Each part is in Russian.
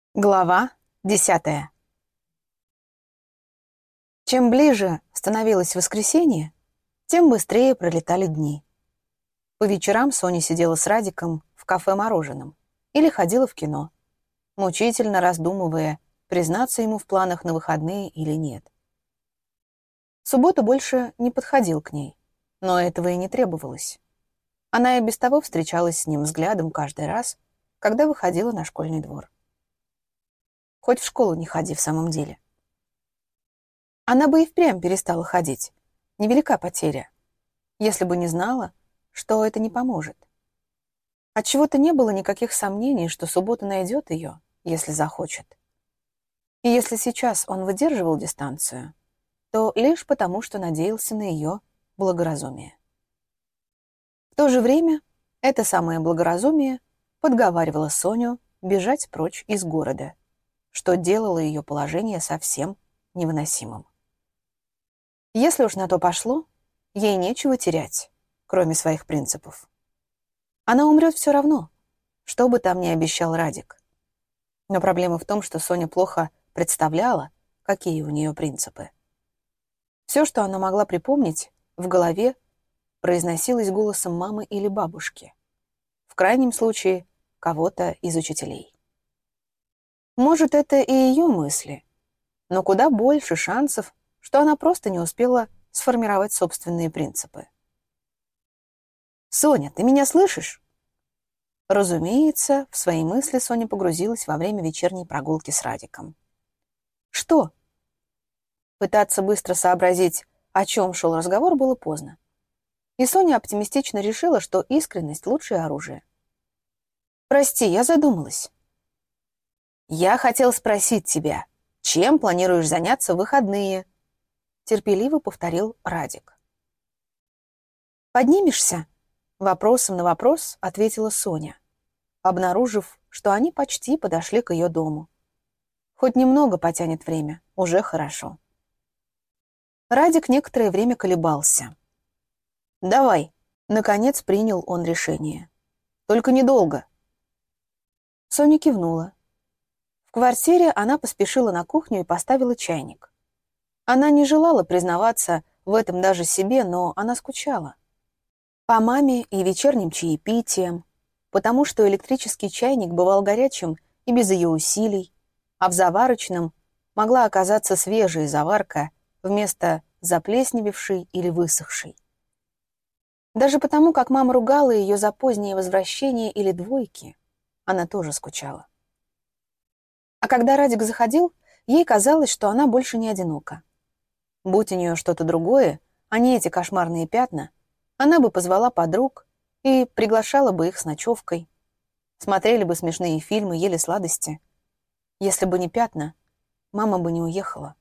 Глава 10. Чем ближе становилось воскресенье, тем быстрее пролетали дни. По вечерам Соня сидела с Радиком в кафе-мороженом или ходила в кино, мучительно раздумывая, признаться ему в планах на выходные или нет. В субботу больше не подходил к ней, но этого и не требовалось. Она и без того встречалась с ним взглядом каждый раз, когда выходила на школьный двор. Хоть в школу не ходи в самом деле. Она бы и впрямь перестала ходить. Невелика потеря, если бы не знала, что это не поможет. Отчего-то не было никаких сомнений, что суббота найдет ее, если захочет. И если сейчас он выдерживал дистанцию, то лишь потому, что надеялся на ее благоразумие. В то же время это самое благоразумие подговаривало Соню бежать прочь из города, что делало ее положение совсем невыносимым. Если уж на то пошло, ей нечего терять, кроме своих принципов. Она умрет все равно, что бы там ни обещал Радик. Но проблема в том, что Соня плохо представляла, какие у нее принципы. Все, что она могла припомнить, в голове произносилось голосом мамы или бабушки. В крайнем случае, кого-то из учителей. Может, это и ее мысли, но куда больше шансов, что она просто не успела сформировать собственные принципы. «Соня, ты меня слышишь?» Разумеется, в свои мысли Соня погрузилась во время вечерней прогулки с Радиком. «Что?» Пытаться быстро сообразить, о чем шел разговор, было поздно. И Соня оптимистично решила, что искренность — лучшее оружие. «Прости, я задумалась». «Я хотел спросить тебя, чем планируешь заняться в выходные?» Терпеливо повторил Радик. «Поднимешься?» Вопросом на вопрос ответила Соня, обнаружив, что они почти подошли к ее дому. Хоть немного потянет время, уже хорошо. Радик некоторое время колебался. «Давай», — наконец принял он решение. «Только недолго». Соня кивнула. В квартире она поспешила на кухню и поставила чайник. Она не желала признаваться в этом даже себе, но она скучала. По маме и вечерним чаепитиям, потому что электрический чайник бывал горячим и без ее усилий, а в заварочном могла оказаться свежая заварка вместо заплесневевшей или высохшей. Даже потому, как мама ругала ее за позднее возвращение или двойки, она тоже скучала. А когда Радик заходил, ей казалось, что она больше не одинока. Будь у нее что-то другое, а не эти кошмарные пятна, она бы позвала подруг и приглашала бы их с ночевкой. Смотрели бы смешные фильмы, ели сладости. Если бы не пятна, мама бы не уехала.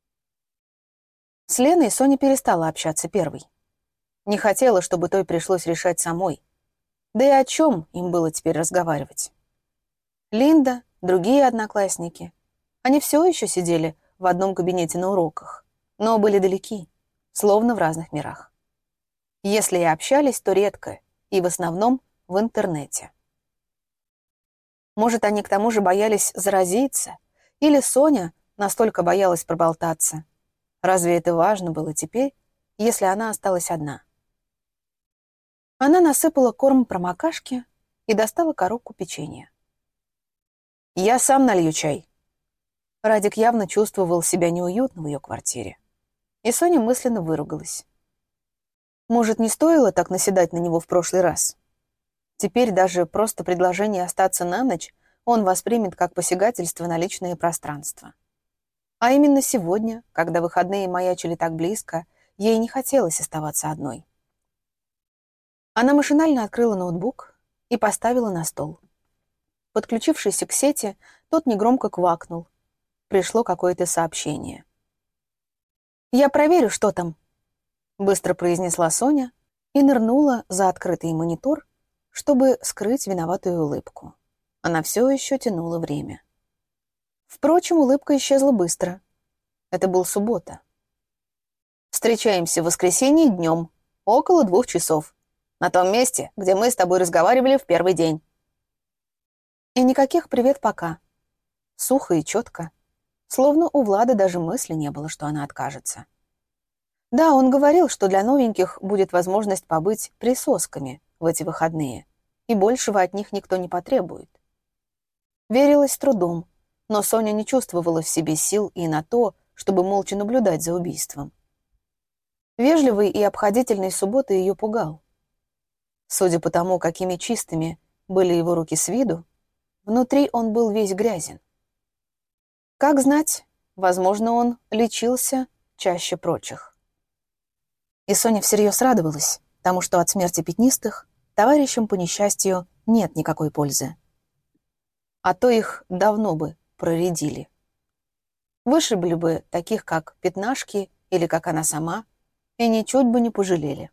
С Леной Соня перестала общаться первой. Не хотела, чтобы той пришлось решать самой. Да и о чем им было теперь разговаривать? Линда, другие одноклассники. Они все еще сидели в одном кабинете на уроках, но были далеки, словно в разных мирах. Если и общались, то редко, и в основном в интернете. Может, они к тому же боялись заразиться, или Соня настолько боялась проболтаться. Разве это важно было теперь, если она осталась одна? Она насыпала корм промокашки и достала коробку печенья. «Я сам налью чай». Радик явно чувствовал себя неуютно в ее квартире. И Соня мысленно выругалась. Может, не стоило так наседать на него в прошлый раз? Теперь даже просто предложение остаться на ночь он воспримет как посягательство на личное пространство. А именно сегодня, когда выходные маячили так близко, ей не хотелось оставаться одной. Она машинально открыла ноутбук и поставила на стол. Подключившись к сети, тот негромко квакнул. Пришло какое-то сообщение. «Я проверю, что там», — быстро произнесла Соня и нырнула за открытый монитор, чтобы скрыть виноватую улыбку. Она все еще тянула время. Впрочем, улыбка исчезла быстро. Это был суббота. «Встречаемся в воскресенье днем, около 2 часов, на том месте, где мы с тобой разговаривали в первый день». И никаких «привет, пока». Сухо и четко. Словно у Влада даже мысли не было, что она откажется. Да, он говорил, что для новеньких будет возможность побыть присосками в эти выходные, и большего от них никто не потребует. Верилось с трудом, но Соня не чувствовала в себе сил и на то, чтобы молча наблюдать за убийством. Вежливый и обходительный субботы ее пугал. Судя по тому, какими чистыми были его руки с виду, внутри он был весь грязен. Как знать, возможно, он лечился чаще прочих. И Соня всерьез радовалась тому, что от смерти пятнистых товарищам по несчастью нет никакой пользы. А то их давно бы проредили. Вышибли бы таких, как Пятнашки или как она сама, и ничуть бы не пожалели.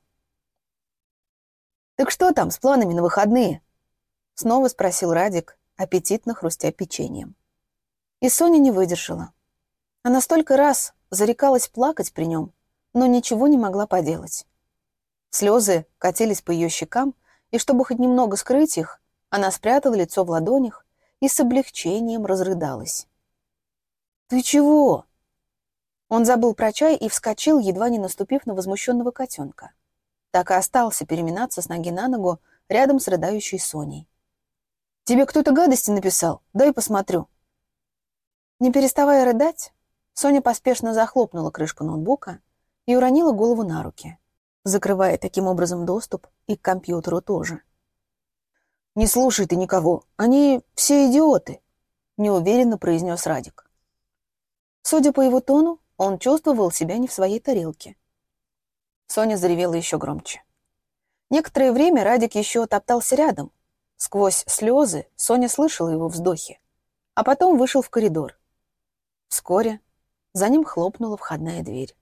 «Так что там с планами на выходные?» — снова спросил Радик, аппетитно хрустя печеньем. И Соня не выдержала. Она столько раз зарекалась плакать при нем, но ничего не могла поделать. Слезы катились по ее щекам, и чтобы хоть немного скрыть их, она спрятала лицо в ладонях и с облегчением разрыдалась. «Ты чего?» Он забыл про чай и вскочил, едва не наступив на возмущенного котенка. Так и остался переминаться с ноги на ногу рядом с рыдающей Соней. «Тебе кто-то гадости написал? Дай посмотрю». Не переставая рыдать, Соня поспешно захлопнула крышку ноутбука и уронила голову на руки, закрывая таким образом доступ и к компьютеру тоже. «Не слушай ты никого, они все идиоты», — неуверенно произнес Радик. Судя по его тону, он чувствовал себя не в своей тарелке. Соня заревела еще громче. Некоторое время Радик еще топтался рядом. Сквозь слезы Соня слышала его вздохи, а потом вышел в коридор. Вскоре за ним хлопнула входная дверь.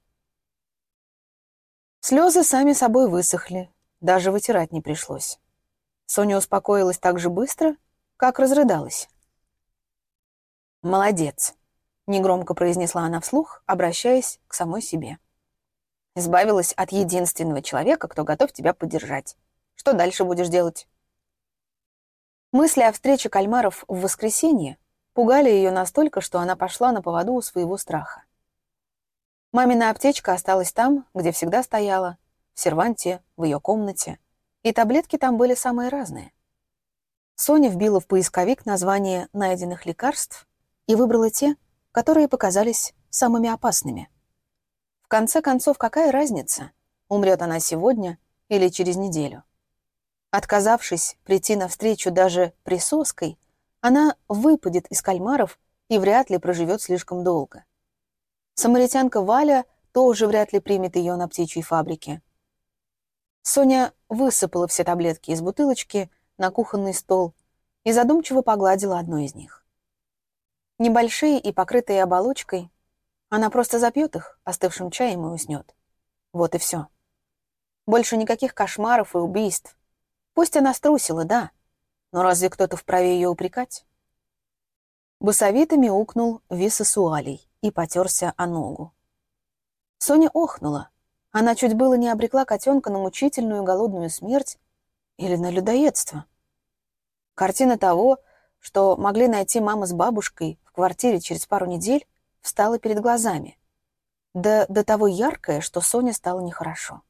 Слезы сами собой высохли, даже вытирать не пришлось. Соня успокоилась так же быстро, как разрыдалась. «Молодец», — негромко произнесла она вслух, обращаясь к самой себе. «Избавилась от единственного человека, кто готов тебя поддержать. Что дальше будешь делать?» Мысли о встрече кальмаров в воскресенье пугали ее настолько, что она пошла на поводу у своего страха. Мамина аптечка осталась там, где всегда стояла, в серванте, в ее комнате, и таблетки там были самые разные. Соня вбила в поисковик название найденных лекарств и выбрала те, которые показались самыми опасными. В конце концов, какая разница, умрет она сегодня или через неделю? Отказавшись прийти навстречу даже присоской, она выпадет из кальмаров и вряд ли проживет слишком долго. Самаритянка Валя тоже вряд ли примет ее на птичьей фабрике. Соня высыпала все таблетки из бутылочки на кухонный стол и задумчиво погладила одну из них. Небольшие и покрытые оболочкой, она просто запьет их остывшим чаем и уснет. Вот и все. Больше никаких кошмаров и убийств. Пусть она струсила, да, но разве кто-то вправе ее упрекать? Басовито мяукнул висосуалий и потерся о ногу. Соня охнула. Она чуть было не обрекла котенка на мучительную голодную смерть или на людоедство. Картина того, что могли найти мама с бабушкой в квартире через пару недель, встала перед глазами. Да до того яркое, что Соне стало нехорошо.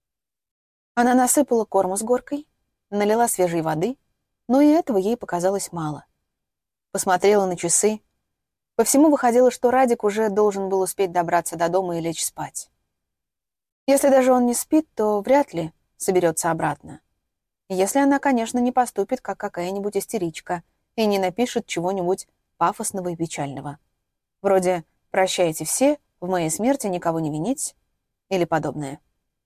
Она насыпала корма с горкой, налила свежей воды, но и этого ей показалось мало. Посмотрела на часы. По всему выходило, что Радик уже должен был успеть добраться до дома и лечь спать. Если даже он не спит, то вряд ли соберется обратно. Если она, конечно, не поступит, как какая-нибудь истеричка, и не напишет чего-нибудь пафосного и печального. Вроде «Прощайте все, в моей смерти никого не винить» или подобное.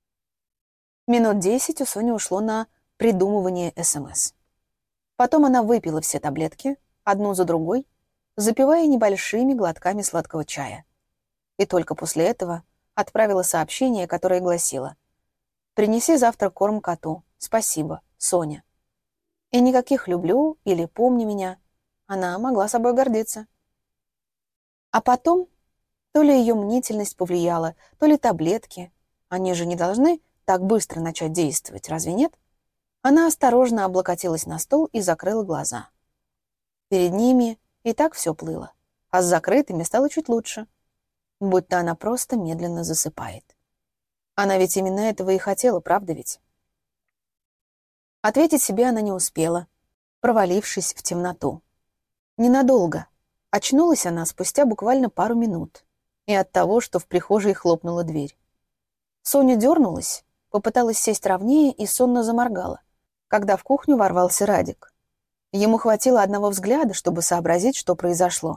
Минут 10 у Сони ушло на придумывание СМС. Потом она выпила все таблетки, одну за другой, запивая небольшими глотками сладкого чая. И только после этого отправила сообщение, которое гласило: «Принеси завтра корм коту. Спасибо, Соня». И никаких «люблю» или «помни меня». Она могла собой гордиться. А потом то ли ее мнительность повлияла, то ли таблетки. Они же не должны так быстро начать действовать, разве нет? Она осторожно облокотилась на стол и закрыла глаза. Перед ними и так все плыло, а с закрытыми стало чуть лучше, будто она просто медленно засыпает. Она ведь именно этого и хотела, правда ведь? Ответить себе она не успела, провалившись в темноту. Ненадолго. Очнулась она спустя буквально пару минут. И от того, что в прихожей хлопнула дверь. Соня дернулась, попыталась сесть ровнее и сонно заморгала, когда в кухню ворвался Радик. Ему хватило одного взгляда, чтобы сообразить, что произошло.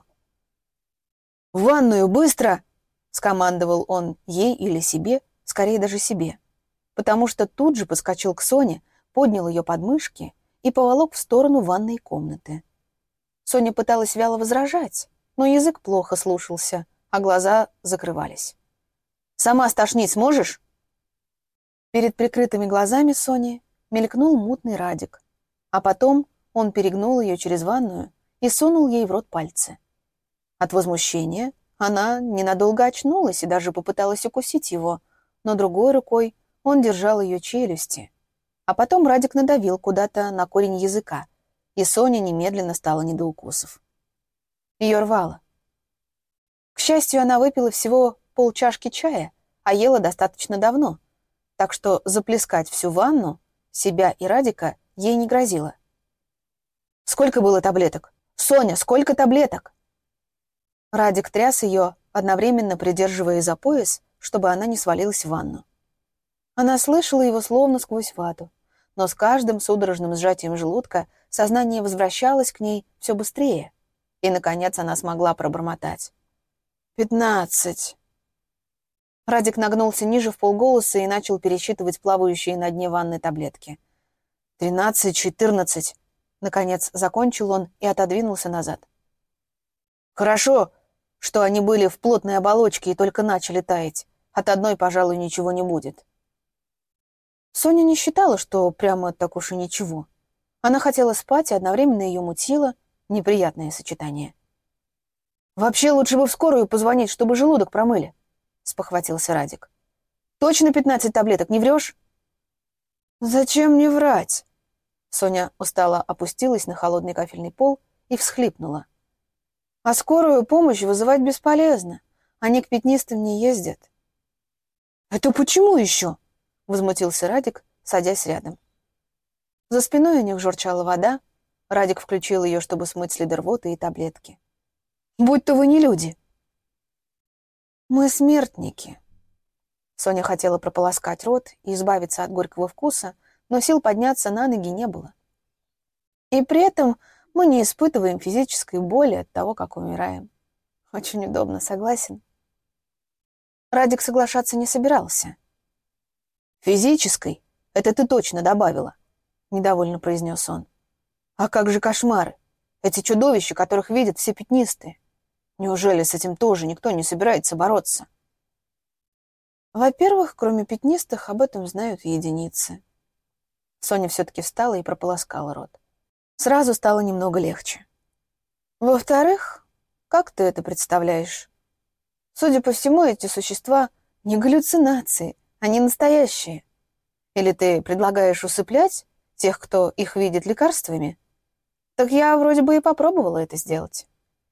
«В ванную, быстро!» — скомандовал он ей или себе, скорее даже себе, потому что тут же подскочил к Соне, поднял ее подмышки и поволок в сторону ванной комнаты. Соня пыталась вяло возражать, но язык плохо слушался, а глаза закрывались. «Сама стошнить сможешь?» Перед прикрытыми глазами Сони мелькнул мутный Радик, а потом он перегнул ее через ванную и сунул ей в рот пальцы. От возмущения она ненадолго очнулась и даже попыталась укусить его, но другой рукой он держал ее челюсти. А потом Радик надавил куда-то на корень языка, и Соня немедленно стала не до укусов. Ее рвало. К счастью, она выпила всего полчашки чая, а ела достаточно давно, так что заплескать всю ванну, себя и Радика, ей не грозило. «Сколько было таблеток? Соня, сколько таблеток?» Радик тряс ее, одновременно придерживая за пояс, чтобы она не свалилась в ванну. Она слышала его словно сквозь вату, но с каждым судорожным сжатием желудка сознание возвращалось к ней все быстрее, и, наконец, она смогла пробормотать. 15. Радик нагнулся ниже вполголоса и начал пересчитывать плавающие на дне ванны таблетки. 13, 14. Наконец закончил он и отодвинулся назад. Хорошо, что они были в плотной оболочке и только начали таять. От одной, пожалуй, ничего не будет. Соня не считала, что прямо так уж и ничего. Она хотела спать, и одновременно ее мутило. Неприятное сочетание. «Вообще лучше бы в скорую позвонить, чтобы желудок промыли», — спохватился Радик. «Точно 15 таблеток, не врешь?» «Зачем мне врать?» Соня устало опустилась на холодный кафельный пол и всхлипнула. «А скорую помощь вызывать бесполезно. Они к пятнистым не ездят». «Это почему еще?» — возмутился Радик, садясь рядом. За спиной у них журчала вода. Радик включил ее, чтобы смыть следы рвоты и таблетки. «Будь-то вы не люди». «Мы смертники». Соня хотела прополоскать рот и избавиться от горького вкуса, но сил подняться на ноги не было. И при этом мы не испытываем физической боли от того, как умираем. Очень удобно, согласен? Радик соглашаться не собирался. «Физической? Это ты точно добавила», — недовольно произнес он. «А как же кошмары? Эти чудовища, которых видят все пятнистые. Неужели с этим тоже никто не собирается бороться?» Во-первых, кроме пятнистых, об этом знают единицы. Соня все-таки встала и прополоскала рот. Сразу стало немного легче. Во-вторых, как ты это представляешь? Судя по всему, эти существа не галлюцинации, они настоящие. Или ты предлагаешь усыплять тех, кто их видит, лекарствами? Так я вроде бы и попробовала это сделать.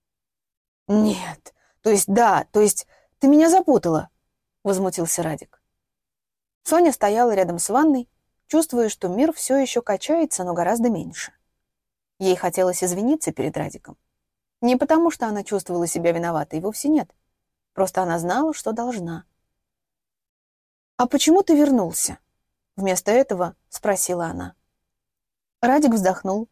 Нет, то есть ты меня запутала, возмутился Радик. Соня стояла рядом с ванной, чувствуя, что мир все еще качается, но гораздо меньше. Ей хотелось извиниться перед Радиком. Не потому, что она чувствовала себя виноватой, вовсе нет. Просто она знала, что должна. «А почему ты вернулся?» Вместо этого спросила она. Радик вздохнул.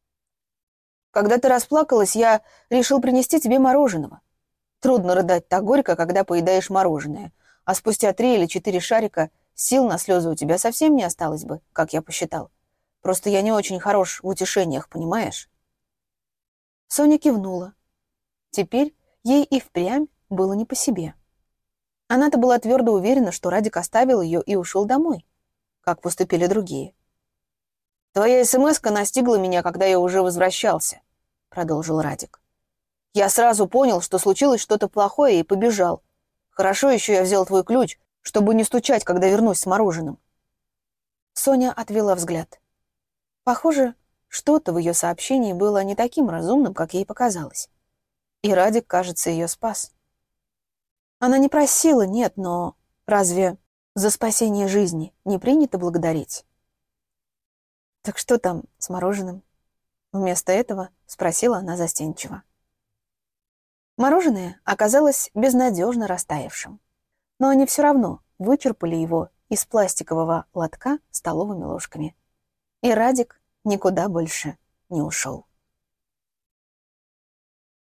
«Когда ты расплакалась, я решил принести тебе мороженого. Трудно рыдать так горько, когда поедаешь мороженое, а спустя 3 или 4 шарика сил на слезы у тебя совсем не осталось бы, как я посчитал. Просто я не очень хорош в утешениях, понимаешь?» Соня кивнула. Теперь ей и впрямь было не по себе. Она-то была твердо уверена, что Радик оставил ее и ушел домой, как поступили другие. «Твоя смс-ка настигла меня, когда я уже возвращался», — продолжил Радик. «Я сразу понял, что случилось что-то плохое, и побежал. Хорошо еще я взял твой ключ, чтобы не стучать, когда вернусь с мороженым». Соня отвела взгляд. Похоже, что-то в ее сообщении было не таким разумным, как ей показалось. И Радик, кажется, ее спас. Она не просила, нет, но разве за спасение жизни не принято благодарить? «Так что там с мороженым?» Вместо этого спросила она застенчиво. Мороженое оказалось безнадежно растаявшим, но они все равно вычерпали его из пластикового лотка столовыми ложками. И Радик никуда больше не ушел.